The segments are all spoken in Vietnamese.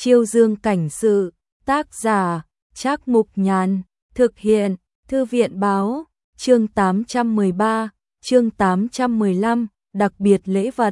Chiêu Dương cảnh sự, tác giả, Trác Mục Nhàn, thực hiện, Thư viện báo, chương 813, chương 815, đặc biệt lễ vật.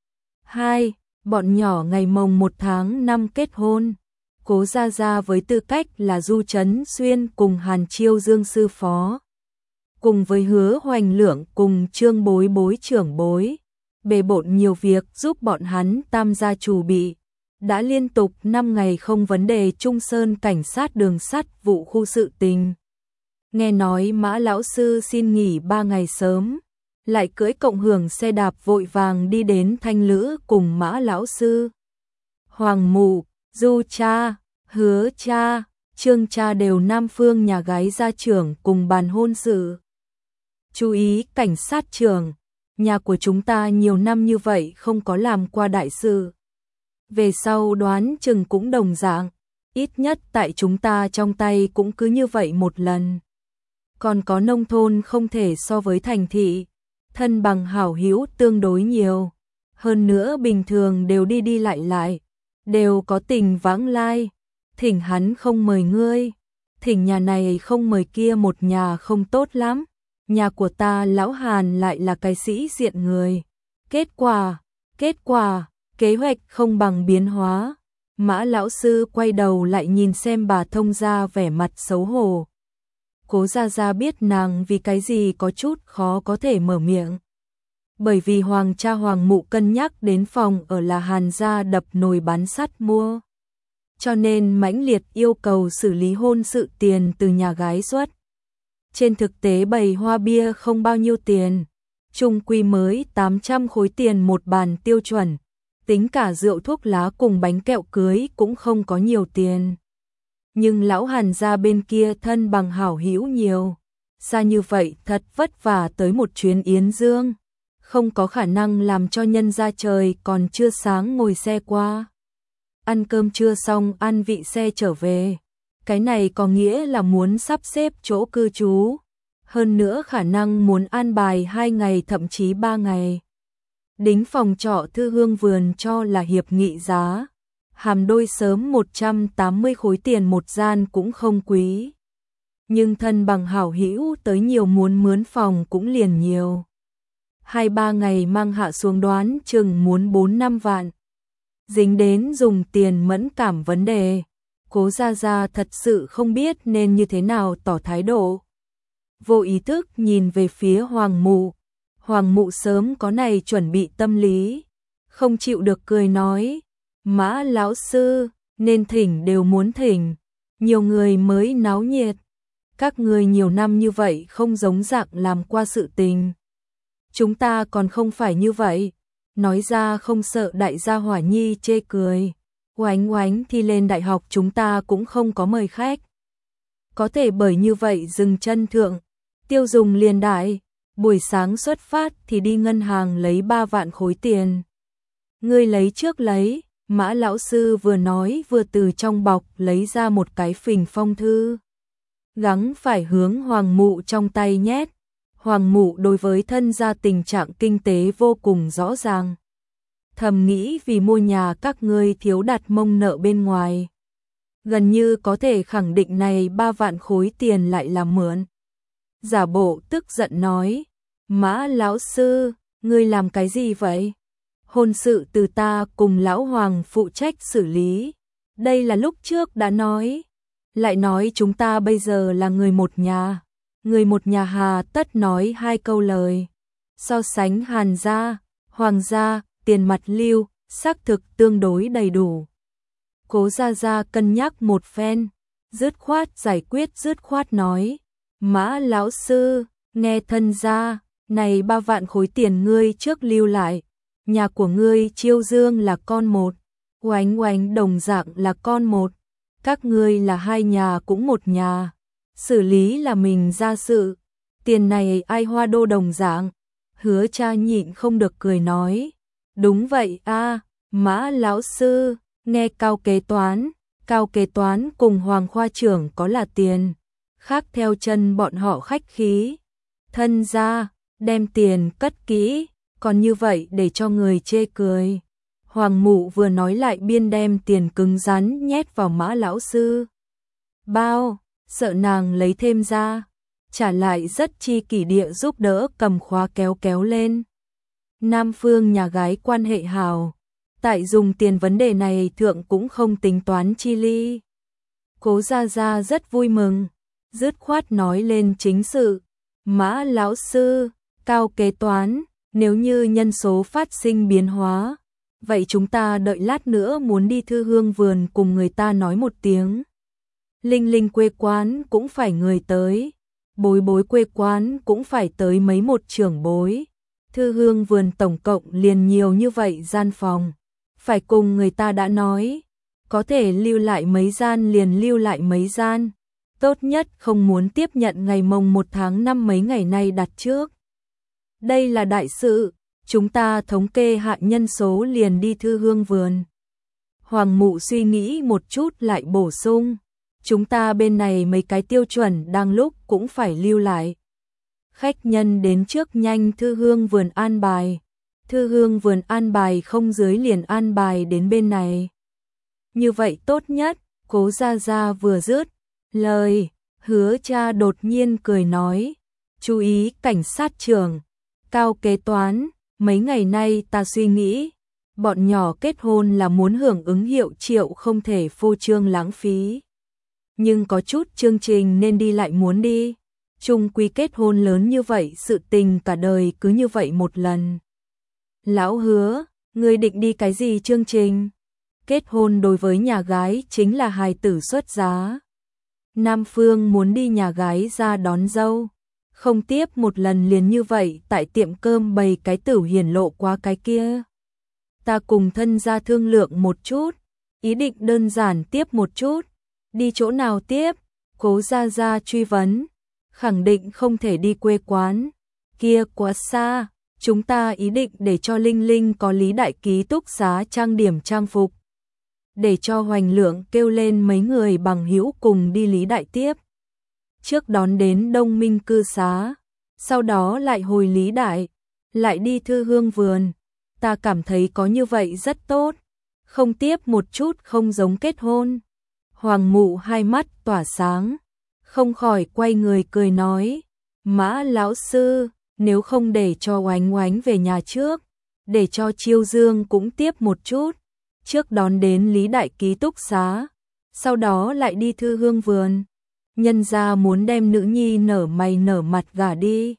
2. Bọn nhỏ ngày mồng 1 tháng 5 kết hôn. Cố Gia Gia với tư cách là Du Trấn Xuyên cùng Hàn Chiêu Dương sư phó, cùng với Hứa Hoành Lượng cùng Trương Bối Bối trưởng bối, bề bộn nhiều việc giúp bọn hắn tam gia chủ bị. Đã liên tục 5 ngày không vấn đề Trung Sơn cảnh sát đường sắt vụ khu sự tình. Nghe nói Mã lão sư xin nghỉ 3 ngày sớm, lại cưỡi cộng hưởng xe đạp vội vàng đi đến Thanh Lữ cùng Mã lão sư. Hoàng mụ, Du cha, Hứa cha, Trương cha đều Nam Phương nhà gái gia trưởng cùng bàn hôn sự. Chú ý cảnh sát trưởng, nhà của chúng ta nhiều năm như vậy không có làm qua đại sự. Về sau đoán chừng cũng đồng dạng, ít nhất tại chúng ta trong tay cũng cứ như vậy một lần. Còn có nông thôn không thể so với thành thị, thân bằng hảo hữu tương đối nhiều. Hơn nữa bình thường đều đi đi lại lại, đều có tình vãng lai. Thỉnh hắn không mời ngươi, thỉnh nhà này không mời kia một nhà không tốt lắm. Nhà của ta lão Hàn lại là cái sĩ diện người. Kết quả, kế hoạch không bằng biến hóa. Mã lão sư quay đầu lại nhìn xem bà thông gia vẻ mặt xấu hổ. Cố Gia Gia biết nàng vì cái gì có chút khó có thể mở miệng. Bởi vì hoàng cha hoàng mụ cân nhắc đến phòng ở là Hàn gia đập nồi bán sắt mua. Cho nên mãnh liệt yêu cầu xử lý hôn sự tiền từ nhà gái xuất. Trên thực tế bày hoa bia không bao nhiêu tiền, chung quy mới 800 khối tiền một bàn tiêu chuẩn, tính cả rượu thuốc lá cùng bánh kẹo cưới cũng không có nhiều tiền. Nhưng lão Hàn gia bên kia thân bằng hảo hữu nhiều, xa như vậy thật vất vả tới một chuyến yến dương, không có khả năng làm cho nhân gia trời còn chưa sáng ngồi xe qua. Ăn cơm trưa xong ăn vị xe trở về. Cái này có nghĩa là muốn sắp xếp chỗ cư trú, hơn nữa khả năng muốn an bài 2 ngày thậm chí 3 ngày. Đính phòng trọ Thư Hương vườn cho là hiệp nghị giá, hàm đôi sớm 180 khối tiền một gian cũng không quý. Nhưng thân bằng hảo hữu tới nhiều muốn mướn phòng cũng liền nhiều. 2-3 ngày mang hạ xuống đoán chừng muốn 4-5 vạn. Dính đến dùng tiền mẫn cảm vấn đề. Cố Gia Gia thật sự không biết nên như thế nào tỏ thái độ. Vô ý thức nhìn về phía Hoàng mụ. Hoàng mụ sớm có này chuẩn bị tâm lý, không chịu được cười nói, Mã lão sư, nên thỉnh đều muốn thỉnh, nhiều người mới náo nhiệt. Các người nhiều năm như vậy không giống dạng làm qua sự tình. Chúng ta còn không phải như vậy, nói ra không sợ đại gia hỏa nhi chê cười. Oánh oánh thì lên đại học chúng ta cũng không có mời khách. Có thể bởi như vậy dừng chân thượng, tiêu dùng liền đại, buổi sáng xuất phát thì đi ngân hàng lấy 3 vạn khối tiền. Ngươi lấy trước lấy, Mã lão sư vừa nói vừa từ trong bọc lấy ra một cái phình phong thư. Gắng phải hướng Hoàng mụ trong tay nhét. Hoàng mụ đối với thân gia tình trạng kinh tế vô cùng rõ ràng. Thầm nghĩ vì mua nhà các ngươi thiếu đặt mông nợ bên ngoài. Gần như có thể khẳng định này 3 vạn khối tiền lại là mượn. Giả bộ tức giận nói, Mã lão sư, ngươi làm cái gì vậy? Hôn sự từ ta cùng lão Hoàng phụ trách xử lý. Đây là lúc trước đã nói. Lại nói chúng ta bây giờ là người một nhà. Người một nhà hà tất nói 2 câu lời. So sánh Hàn gia, Hoàng gia, tiền mặt lưu, xác thực tương đối đầy đủ. Cố Gia Gia cân nhắc một phen, dứt khoát giải quyết dứt khoát nói, Mã lão sư, nghe thân gia, này 3 vạn khối tiền ngươi trước lưu lại, nhà của ngươi Chiêu Dương là con một, Oánh oánh đồng dạng là con một, các ngươi là 2 nhà cũng một nhà, xử lý là mình ra sự, tiền này ai hoa đô đồng dạng. Hứa cha nhịn không được cười nói, đúng vậy a, Mã lão sư, nghe cao kế toán cùng Hoàng khoa trưởng có là tiền, khác theo chân bọn họ khách khí. Thân gia, đem tiền cất kỹ, còn như vậy để cho người chê cười. Hoàng mụ vừa nói lại biên đem tiền cứng rắn nhét vào Mã lão sư bao, sợ nàng lấy thêm ra, trả lại rất chi kỷ địa giúp đỡ cầm khóa kéo kéo lên. Nam phương nhà gái quan hệ hào, tại dùng tiền vấn đề này thượng cũng không tính toán chi ly. Cố Gia Gia rất vui mừng, dứt khoát nói lên chính sự. Mã lão sư, Cao kế toán, nếu như nhân số phát sinh biến hóa, vậy chúng ta đợi lát nữa muốn đi Thư Hương vườn cùng người ta nói một tiếng. Linh Linh quê quán cũng phải người tới, Bối Bối quê quán cũng phải tới mấy một trưởng bối. Thư Hương vườn tổng cộng liền nhiều như vậy gian phòng, phải cùng người ta đã nói, có thể lưu lại mấy gian liền lưu lại mấy gian, tốt nhất không muốn tiếp nhận ngày mồng 1 tháng 5 mấy ngày nay đặt trước. Đây là đại sự, chúng ta thống kê hạ nhân số liền đi Thư Hương vườn. Hoàng mụ suy nghĩ một chút lại bổ sung, chúng ta bên này mấy cái tiêu chuẩn đang lúc cũng phải lưu lại. Khách nhân đến trước nhanh Thư Hương vườn an bài, Thư Hương vườn an bài không dưới liền an bài đến bên này. Như vậy tốt nhất, Cố Gia Gia vừa dứt lời, Hứa cha đột nhiên cười nói, chú ý cảnh sát trưởng, Cao kế toán, mấy ngày nay ta suy nghĩ, bọn nhỏ kết hôn là muốn hưởng ứng hiệu triệu không thể phô trương lãng phí. Nhưng có chút chương trình nên đi lại muốn đi, chung quy kết hôn lớn như vậy sự tình cả đời cứ như vậy một lần. Lão Hứa, ngươi định đi cái gì chương trình? Kết hôn đối với nhà gái chính là hài tử xuất giá. Nam phương muốn đi nhà gái ra đón dâu, không tiếp một lần liền như vậy tại tiệm cơm bày cái tử hiển lộ qua cái kia. Ta cùng thân gia thương lượng một chút, ý định đơn giản tiếp một chút, đi chỗ nào tiếp? Cố Gia Gia truy vấn, khẳng định không thể đi quê quán, kia quá xa, chúng ta ý định để cho Linh Linh có Lý đại ký túc xá trang điểm trang phục. Để cho Hoành Lượng kêu lên mấy người bằng hữu cùng đi Lý đại tiếp. Trước đón đến Đông Minh cư xá, sau đó lại hồi Lý đại, lại đi Thư Hương vườn. Ta cảm thấy có như vậy rất tốt, không tiếp một chút không giống kết hôn. Hoàng mụ hai mắt tỏa sáng, không khỏi quay người cười nói, Mã lão sư, nếu không để cho Oánh Oánh về nhà trước, để cho Chiêu Dương cũng tiếp một chút, trước đón đến Lý đại ký túc xá, sau đó lại đi Thư Hương vườn. Nhân gia muốn đem nữ nhi nở mày nở mặt gả đi.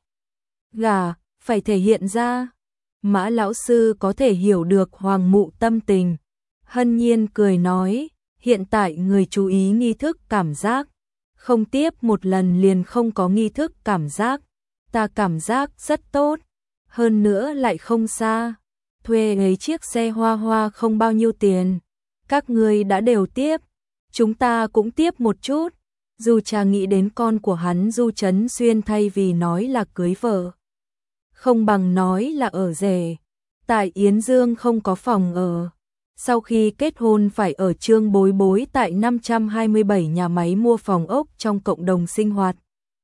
Gả, phải thể hiện ra. Mã lão sư có thể hiểu được hoàng mụ tâm tình. Hân nhiên cười nói, hiện tại người chú ý nghi thức cảm giác. Không tiếp một lần liền không có nghi thức cảm giác. Ta cảm giác rất tốt. Hơn nữa lại không xa. Thuê ấy chiếc xe hoa hoa không bao nhiêu tiền. Các người đã đều tiếp. Chúng ta cũng tiếp một chút. Du Trà nghĩ đến con của hắn Du Trấn Xuyên thay vì nói là cưới vợ, không bằng nói là ở rể. Tại Yến Dương không có phòng ở. Sau khi kết hôn phải ở Trương Bối Bối tại 527 nhà máy mua phòng ốc trong cộng đồng sinh hoạt.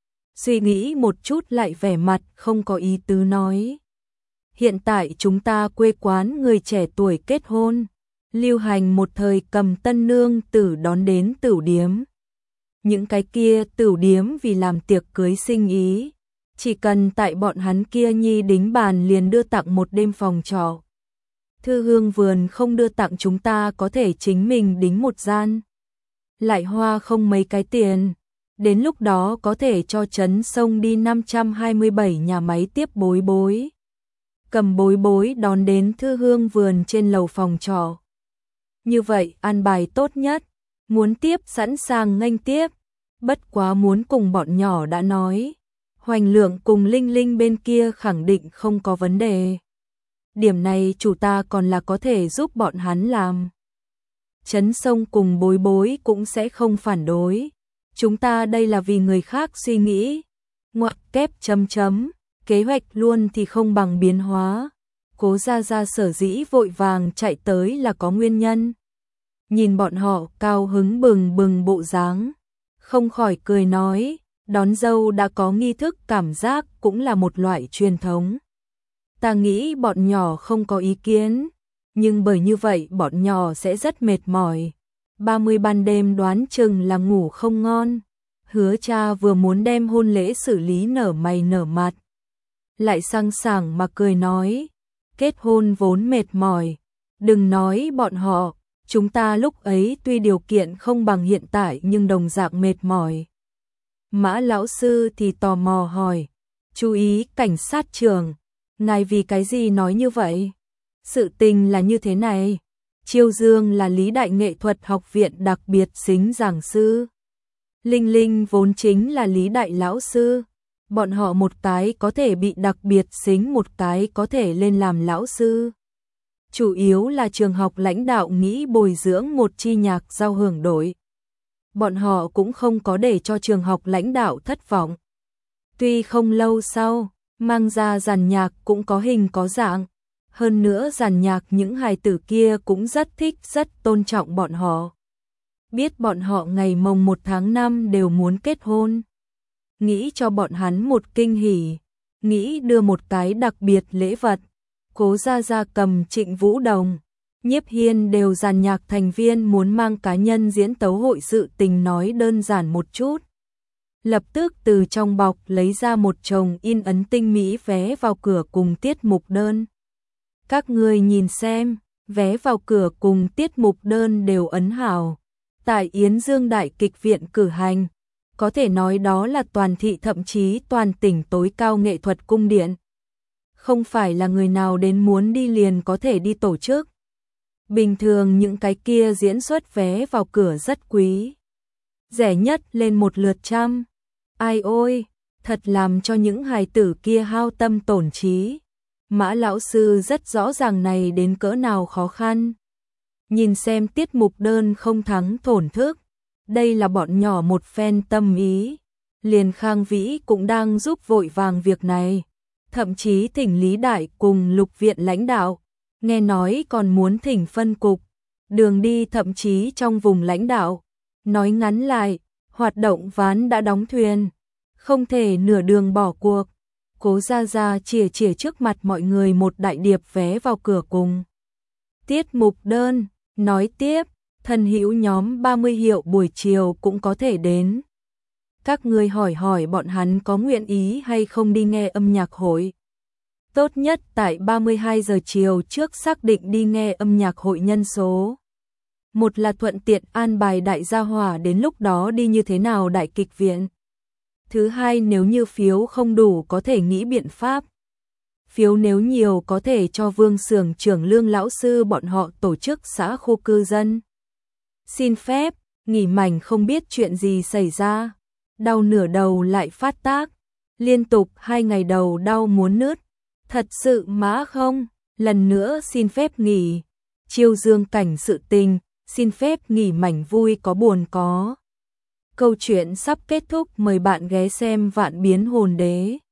Suy nghĩ một chút lại vẻ mặt không có ý tứ nói. Hiện tại chúng ta quê quán người trẻ tuổi kết hôn, lưu hành một thời cầm tân nương tử đón đến tửu điếm. Những cái kia tửu điếm vì làm tiệc cưới sinh ý, chỉ cần tại bọn hắn kia nhi đính bàn liền đưa tặng một đêm phòng trọ. Thư Hương vườn không đưa tặng chúng ta có thể chính mình đính một gian. Lại hoa không mấy cái tiền, đến lúc đó có thể cho Trấn Sông đi 527 nhà máy tiếp Bối Bối. Cầm Bối Bối đón đến Thư Hương vườn trên lầu phòng trọ. Như vậy an bài tốt nhất. Muốn tiếp sẵn sàng nghênh tiếp, bất quá muốn cùng bọn nhỏ đã nói. Hoành Lượng cùng Linh Linh bên kia khẳng định không có vấn đề. Điểm này chủ ta còn là có thể giúp bọn hắn làm. Trấn Sông cùng Bối Bối cũng sẽ không phản đối. Chúng ta đây là vì người khác suy nghĩ. Ngoặc kép chấm chấm, kế hoạch luôn thì không bằng biến hóa. Cố Gia Gia sở dĩ vội vàng chạy tới là có nguyên nhân. Nhìn bọn họ cao hứng bừng bừng bộ dáng, không khỏi cười nói, đón dâu đã có nghi thức cảm giác cũng là một loại truyền thống. Ta nghĩ bọn nhỏ không có ý kiến, nhưng bởi như vậy bọn nhỏ sẽ rất mệt mỏi. 30 ban đêm đoán chừng là ngủ không ngon. Hứa cha vừa muốn đem hôn lễ xử lý nở mày nở mặt, lại sang sảng mà cười nói, kết hôn vốn mệt mỏi, đừng nói bọn họ, chúng ta lúc ấy tuy điều kiện không bằng hiện tại nhưng đồng dạng mệt mỏi. Mã lão sư thì tò mò hỏi, chú ý cảnh sát trưởng, ngài vì cái gì nói như vậy? Sự tình là như thế này, Chiêu Dương là Lý Đại Nghệ thuật học viện đặc biệt xính giảng sư. Linh Linh vốn chính là Lý Đại lão sư. Bọn họ một cái có thể bị đặc biệt xính, một cái có thể lên làm lão sư. Chủ yếu là trường học lãnh đạo nghĩ bồi dưỡng một chi nhạc giao hưởng đội. Bọn họ cũng không có để cho trường học lãnh đạo thất vọng. Tuy không lâu sau, mang ra dàn nhạc cũng có hình có dạng. Hơn nữa dàn nhạc những hài tử kia cũng rất thích, rất tôn trọng bọn họ. Biết bọn họ ngày mồng 1 tháng 5 đều muốn kết hôn. Nghĩ cho bọn hắn một kinh hỉ, nghĩ đưa một cái đặc biệt lễ vật. Cố Gia Gia cầm Trịnh Vũ Đồng, Nhiếp Hiên đều dàn nhạc thành viên muốn mang cá nhân diễn tấu hội sự tình nói đơn giản một chút. Lập tức từ trong bọc lấy ra một chồng in ấn tinh mỹ vé vào cửa cùng tiết mục đơn. Các người nhìn xem, vé vào cửa cùng tiết mục đơn đều ấn hảo. Tại Yến Dương Đại Kịch Viện cử hành, có thể nói đó là toàn thị thậm chí toàn tỉnh tối cao nghệ thuật cung điện. Không phải là người nào đến muốn đi liền có thể đi tổ chức. Bình thường những cái kia diễn xuất vé vào cửa rất quý. Rẻ nhất lên một lượt trăm. Ai ôi, thật làm cho những hài tử kia hao tâm tổn trí. Mã lão sư rất rõ ràng này đến cỡ nào khó khăn. Nhìn xem tiết mục đơn không thắng thổn thức. Đây là bọn nhỏ một phen tâm ý. Liền Khang Vĩ cũng đang giúp vội vàng việc này. Thậm chí thỉnh Lý Đại cùng Lục viện lãnh đạo. Nghe nói còn muốn thỉnh phân cục. Đường đi thậm chí trong vùng lãnh đạo. Nói ngắn lại, hoạt động ván đã đóng thuyền. Không thể nửa đường bỏ cuộc. Cố Gia Gia chìa trước mặt mọi người một đại điệp vé vào cửa cùng tiết mục đơn, nói tiếp, thân hữu nhóm 30 hiệu buổi chiều cũng có thể đến. Các ngươi hỏi bọn hắn có nguyện ý hay không đi nghe âm nhạc hội. Tốt nhất tại 32 giờ chiều trước xác định đi nghe âm nhạc hội nhân số. Một là thuận tiện an bài đại gia hỏa đến lúc đó đi như thế nào Đại Kịch Viện. Thứ hai, nếu như phiếu không đủ có thể nghĩ biện pháp. Phiếu nếu nhiều có thể cho Vương Xưởng trưởng Lương lão sư bọn họ tổ chức xã khu cư dân. Xin phép, nghỉ mảnh không biết chuyện gì xảy ra. Đau nửa đầu lại phát tác. Liên tục 2 ngày đầu đau muốn nứt. Thật sự má không, lần nữa xin phép nghỉ. Chiêu Dương cảnh sự tình, xin phép nghỉ mảnh vui có buồn có. Câu chuyện sắp kết thúc, mời bạn ghé xem Vạn Biến Hồn Đế.